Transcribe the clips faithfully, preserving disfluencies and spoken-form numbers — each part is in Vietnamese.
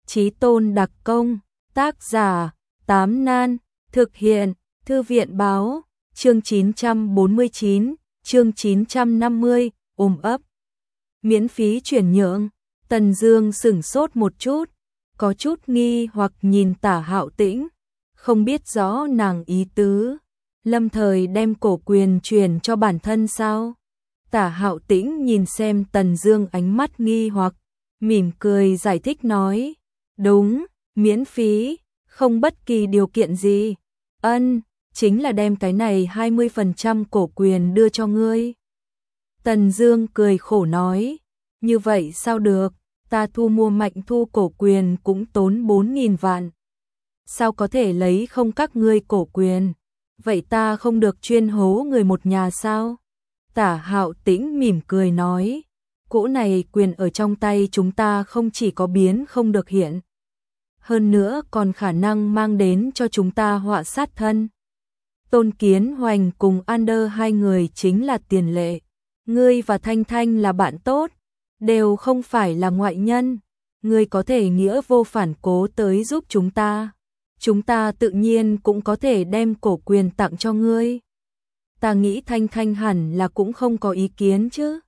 Chí tôn đặc công, tác giả, Tám Nan, thực hiện, Thư viện báo, chương chín trăm bốn mươi chín, chương chín trăm năm mươi, ôm ấp. Miễn phí chuyển nhượng, Tần Dương sửng sốt một chút, có chút nghi hoặc nhìn Tả Hạo Tĩnh, không biết rõ nàng ý tứ, lâm thời đem cổ quyền truyền cho bản thân sao? Tả Hạo Tĩnh nhìn xem Tần Dương ánh mắt nghi hoặc, mỉm cười giải thích nói, đúng, miễn phí, không bất kỳ điều kiện gì. Ân, chính là đem cái này hai mươi phần trăm cổ quyền đưa cho ngươi. Tần Dương cười khổ nói, như vậy sao được, ta thu mua Mạnh Thu cổ quyền cũng tốn bốn nghìn vạn. Sao có thể lấy không các ngươi cổ quyền? Vậy ta không được chuyên hố người một nhà sao? Tả Hạo Tĩnh mỉm cười nói, cỗ này quyền ở trong tay chúng ta không chỉ có biến không được hiện, hơn nữa còn khả năng mang đến cho chúng ta họa sát thân. Tôn Kiến Hoành cùng Ander hai người chính là tiền lệ, ngươi và Thanh Thanh là bạn tốt, đều không phải là ngoại nhân, ngươi có thể nghĩa vô phản cố tới giúp chúng ta, chúng ta tự nhiên cũng có thể đem cổ quyền tặng cho ngươi. Ta nghĩ Thanh Thanh hẳn là cũng không có ý kiến chứ.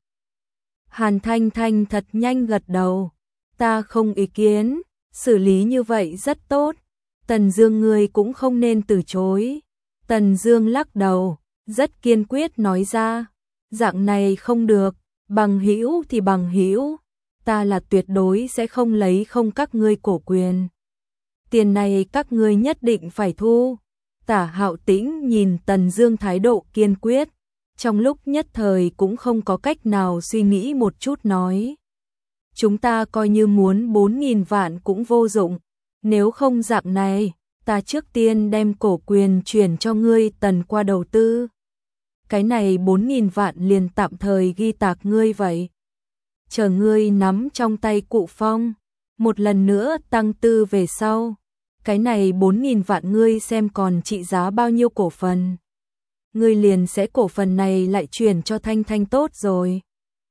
Hàn Thanh Thanh thật nhanh gật đầu, ta không ý kiến, xử lý như vậy rất tốt, Tần Dương ngươi cũng không nên từ chối. Tần Dương lắc đầu, rất kiên quyết nói ra, dạng này không được, bằng hữu thì bằng hữu, ta là tuyệt đối sẽ không lấy không các ngươi cổ quyền. Tiền này các ngươi nhất định phải thu. Tả Hạo Tĩnh nhìn Tần Dương thái độ kiên quyết, trong lúc nhất thời cũng không có cách nào suy nghĩ một chút nói. Chúng ta coi như muốn bốn nghìn vạn cũng vô dụng, nếu không dạng này, ta trước tiên đem cổ quyền chuyển cho ngươi Tần qua đầu tư. Cái này bốn nghìn vạn liền tạm thời ghi tạc ngươi vậy. Chờ ngươi nắm trong tay Cụ Phong, một lần nữa tăng tư về sau. Cái này bốn nghìn vạn ngươi xem còn trị giá bao nhiêu cổ phần. Ngươi liền sẽ cổ phần này lại chuyển cho Thanh Thanh tốt rồi.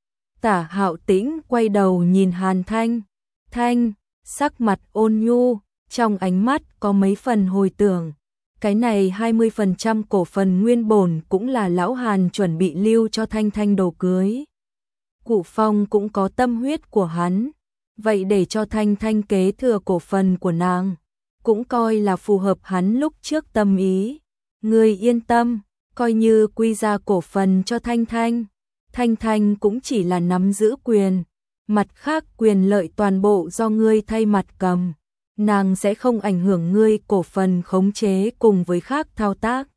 Tả Hạo Tĩnh quay đầu nhìn Hàn Thanh. Thanh, sắc mặt ôn nhu, trong ánh mắt có mấy phần hồi tưởng. Cái này hai mươi phần trăm cổ phần nguyên bổn cũng là lão Hàn chuẩn bị lưu cho Thanh Thanh đồ cưới. Cụ Phong cũng có tâm huyết của hắn, vậy để cho Thanh Thanh kế thừa cổ phần của nàng, cũng coi là phù hợp hắn lúc trước tâm ý. Ngươi yên tâm, coi như quy ra cổ phần cho Thanh Thanh, Thanh Thanh cũng chỉ là nắm giữ quyền, mặt khác quyền lợi toàn bộ do ngươi thay mặt cầm, nàng sẽ không ảnh hưởng ngươi cổ phần khống chế cùng với khác thao tác.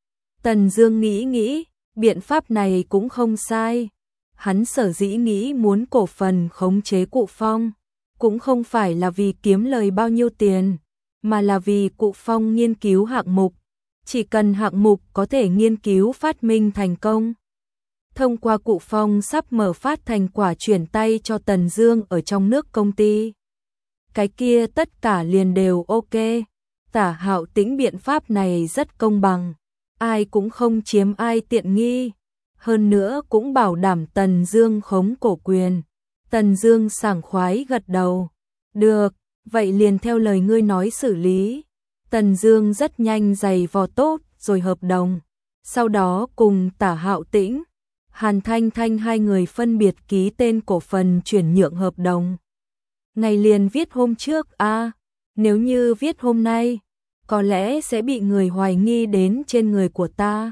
Tần Dương nghĩ nghĩ, biện pháp này cũng không sai. Hắn sở dĩ nghĩ muốn cổ phần khống chế Cụ Phong, cũng không phải là vì kiếm lời bao nhiêu tiền, mà là vì Cụ Phong nghiên cứu hạng mục, chỉ cần hạng mục có thể nghiên cứu phát minh thành công. Thông qua Cụ Phong sắp mở phát thành quả chuyển tay cho Tần Dương ở trong nước công ty. Cái kia tất cả liền đều ok. Tả Hạo Tĩnh biện pháp này rất công bằng, ai cũng không chiếm ai tiện nghi, hơn nữa cũng bảo đảm Tần Dương khống cổ quyền. Tần Dương sảng khoái gật đầu, được, vậy liền theo lời ngươi nói xử lý. Tần Dương rất nhanh giày vò tốt rồi hợp đồng, sau đó cùng Tả Hạo Tĩnh, Hàn Thanh Thanh hai người phân biệt ký tên cổ phần chuyển nhượng hợp đồng. Ngày liền viết hôm trước a, à, nếu như viết hôm nay, có lẽ sẽ bị người hoài nghi đến trên người của ta.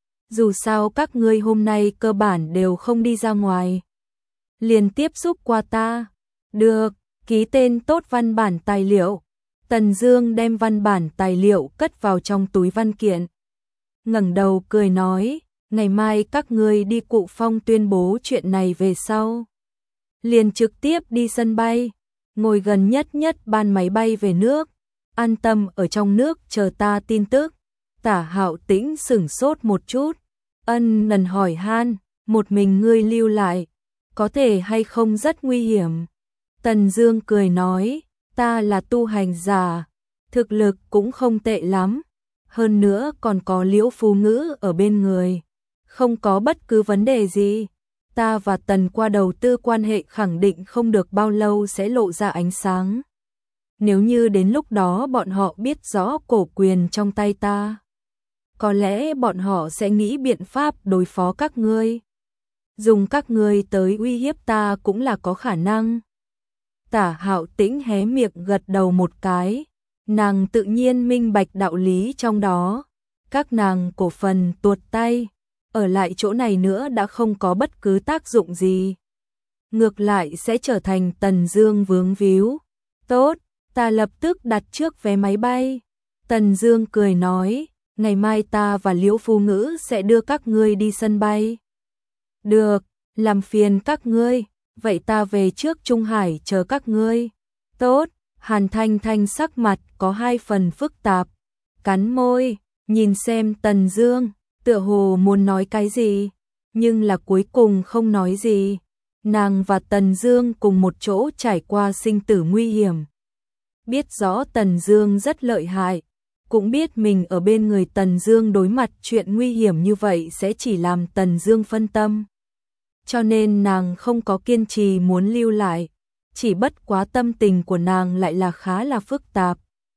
Dù sao các ngươi hôm nay cơ bản đều không đi ra ngoài, liền tiếp xúc qua ta. Được, ký tên tốt văn bản tài liệu. Tần Dương đem văn bản tài liệu cất vào trong túi văn kiện, ngẩng đầu cười nói, ngày mai các ngươi đi Cụ Phong tuyên bố chuyện này về sau, liền trực tiếp đi sân bay, ngồi gần nhất nhất ban máy bay về nước, an tâm ở trong nước chờ ta tin tức. Tả Hạo Tĩnh sửng sốt một chút, ân lần hỏi han, một mình ngươi lưu lại, có thể hay không rất nguy hiểm. Tần Dương cười nói, ta là tu hành giả, thực lực cũng không tệ lắm, hơn nữa còn có Liễu Phú Ngữ ở bên người, không có bất cứ vấn đề gì. Ta và Tần qua đầu tư quan hệ khẳng định không được bao lâu sẽ lộ ra ánh sáng. Nếu như đến lúc đó bọn họ biết rõ cổ quyền trong tay ta, có lẽ bọn họ sẽ nghĩ biện pháp đối phó các ngươi. Dùng các ngươi tới uy hiếp ta cũng là có khả năng. Tả Hạo Tĩnh hé miệng gật đầu một cái, nàng tự nhiên minh bạch đạo lý trong đó. Các nàng cổ phần tuột tay, ở lại chỗ này nữa đã không có bất cứ tác dụng gì. Ngược lại sẽ trở thành Tần Dương vướng víu. Tốt, ta lập tức đặt trước vé máy bay. Tần Dương cười nói, ngày mai ta và Liễu Phu Ngữ sẽ đưa các ngươi đi sân bay. Được, làm phiền các ngươi, vậy ta về trước Trung Hải chờ các ngươi. Tốt, Hàn Thanh Thanh sắc mặt có hai phần phức tạp, cắn môi, nhìn xem Tần Dương, tựa hồ muốn nói cái gì, nhưng là cuối cùng không nói gì. Nàng và Tần Dương cùng một chỗ trải qua sinh tử nguy hiểm. Biết rõ Tần Dương rất lợi hại, cũng biết mình ở bên người Tần Dương đối mặt chuyện nguy hiểm như vậy sẽ chỉ làm Tần Dương phân tâm. Cho nên nàng không có kiên trì muốn lưu lại, chỉ bất quá tâm tình của nàng lại là khá là phức tạp.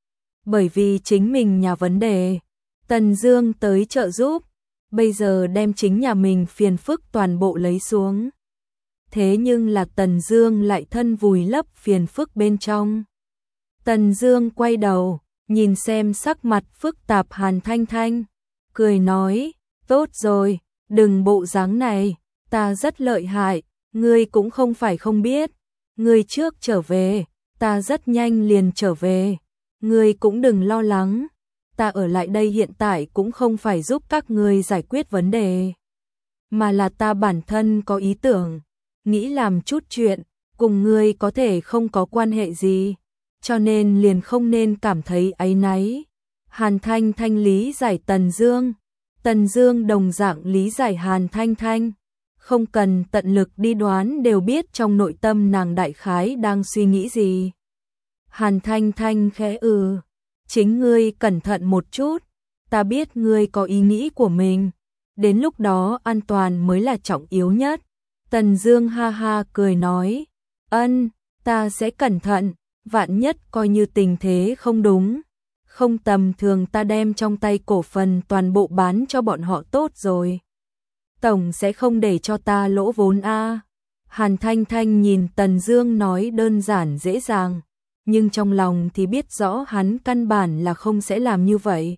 Bởi vì chính mình nhà vấn đề, Tần Dương tới trợ giúp, bây giờ đem chính nhà mình phiền phức toàn bộ lấy xuống. Thế nhưng là Tần Dương lại thân vùi lấp phiền phức bên trong. Tần Dương quay đầu, nhìn xem sắc mặt phức tạp Hàn Thanh Thanh, cười nói, tốt rồi, đừng bộ dáng này, ta rất lợi hại, ngươi cũng không phải không biết. Ngươi trước trở về, ta rất nhanh liền trở về, ngươi cũng đừng lo lắng. Ta ở lại đây hiện tại cũng không phải giúp các ngươi giải quyết vấn đề, mà là ta bản thân có ý tưởng, nghĩ làm chút chuyện, cùng ngươi có thể không có quan hệ gì, cho nên liền không nên cảm thấy áy náy. Hàn Thanh Thanh lý giải Tần Dương, Tần Dương đồng dạng lý giải Hàn Thanh Thanh, không cần tận lực đi đoán đều biết trong nội tâm nàng đại khái đang suy nghĩ gì. Hàn Thanh Thanh khẽ ừ, chính ngươi cẩn thận một chút, ta biết ngươi có ý nghĩ của mình, đến lúc đó an toàn mới là trọng yếu nhất. Tần Dương ha ha cười nói, ân, ta sẽ cẩn thận, vạn nhất coi như tình thế không đúng, không tầm thường ta đem trong tay cổ phần toàn bộ bán cho bọn họ tốt rồi. Tổng sẽ không để cho ta lỗ vốn a. À. Hàn Thanh Thanh nhìn Tần Dương nói đơn giản dễ dàng, nhưng trong lòng thì biết rõ hắn căn bản là không sẽ làm như vậy.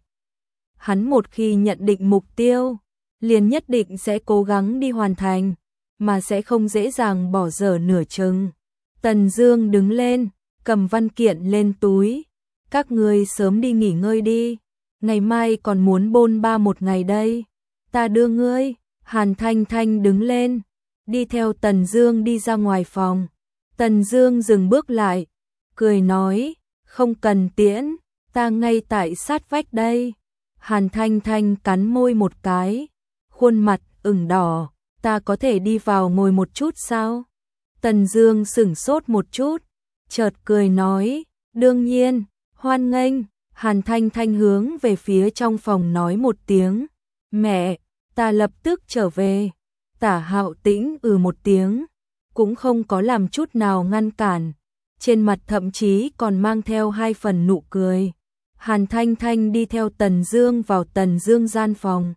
Hắn một khi nhận định mục tiêu, liền nhất định sẽ cố gắng đi hoàn thành, mà sẽ không dễ dàng bỏ dở nửa chừng. Tần Dương đứng lên, cầm văn kiện lên túi, các ngươi sớm đi nghỉ ngơi đi, ngày mai còn muốn bôn ba một ngày đây, ta đưa ngươi. Hàn Thanh Thanh đứng lên, đi theo Tần Dương đi ra ngoài phòng. Tần Dương dừng bước lại, cười nói, không cần tiễn, ta ngay tại sát vách đây. Hàn Thanh Thanh cắn môi một cái, khuôn mặt ửng đỏ, ta có thể đi vào ngồi một chút sao? Tần Dương sững sốt một chút, chợt cười nói, đương nhiên, hoan nghênh. Hàn Thanh Thanh hướng về phía trong phòng nói một tiếng, mẹ, ta lập tức trở về. Tả Hạo Tĩnh ừ một tiếng, cũng không có làm chút nào ngăn cản, trên mặt thậm chí còn mang theo hai phần nụ cười. Hàn Thanh Thanh đi theo Tần Dương vào Tần Dương gian phòng.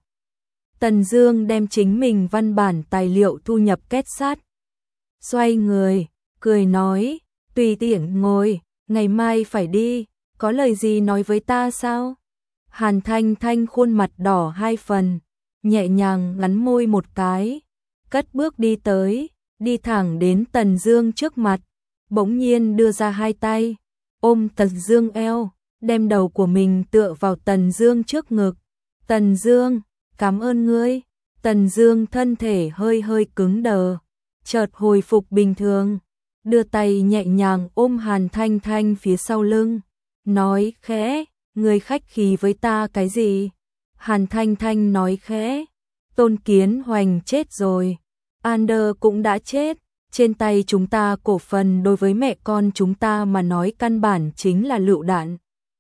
Tần Dương đem chính mình văn bản tài liệu thu nhập két sắt, xoay người, cười nói, tùy tiện ngồi, ngày mai phải đi, có lời gì nói với ta sao? Hàn Thanh Thanh khuôn mặt đỏ hai phần, nhẹ nhàng ngắn môi một cái, cất bước đi tới, đi thẳng đến Tần Dương trước mặt, bỗng nhiên đưa ra hai tay, ôm Tần Dương eo, đem đầu của mình tựa vào Tần Dương trước ngực. Tần Dương, cảm ơn ngươi. Tần Dương thân thể hơi hơi cứng đờ, chợt hồi phục bình thường, đưa tay nhẹ nhàng ôm Hàn Thanh Thanh phía sau lưng, nói khẽ, ngươi khách khí với ta cái gì? Hàn Thanh Thanh nói khẽ, Tôn Kiến Hoành chết rồi, Ander cũng đã chết, trên tay chúng ta cổ phần đối với mẹ con chúng ta mà nói căn bản chính là lựu đạn.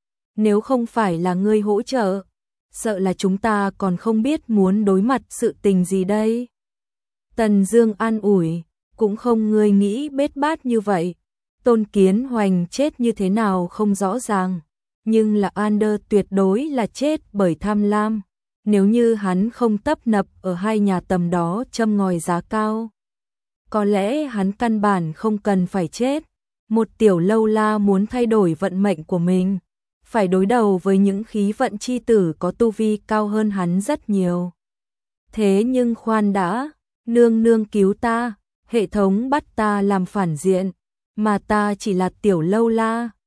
Nếu không phải là ngươi hỗ trợ, sợ là chúng ta còn không biết muốn đối mặt sự tình gì đây. Tần Dương an ủi, cũng không ngươi nghĩ bết bát như vậy. Tôn Kiến Hoành chết như thế nào không rõ ràng, nhưng là Ander tuyệt đối là chết bởi tham lam. Nếu như hắn không tấp nập ở hai nhà tầm đó châm ngòi giá cao, có lẽ hắn căn bản không cần phải chết. Một tiểu lâu la muốn thay đổi vận mệnh của mình, phải đối đầu với những khí vận chi tử có tu vi cao hơn hắn rất nhiều. Thế nhưng khoan đã, nương nương cứu ta, hệ thống bắt ta làm phản diện, mà ta chỉ là tiểu lâu la,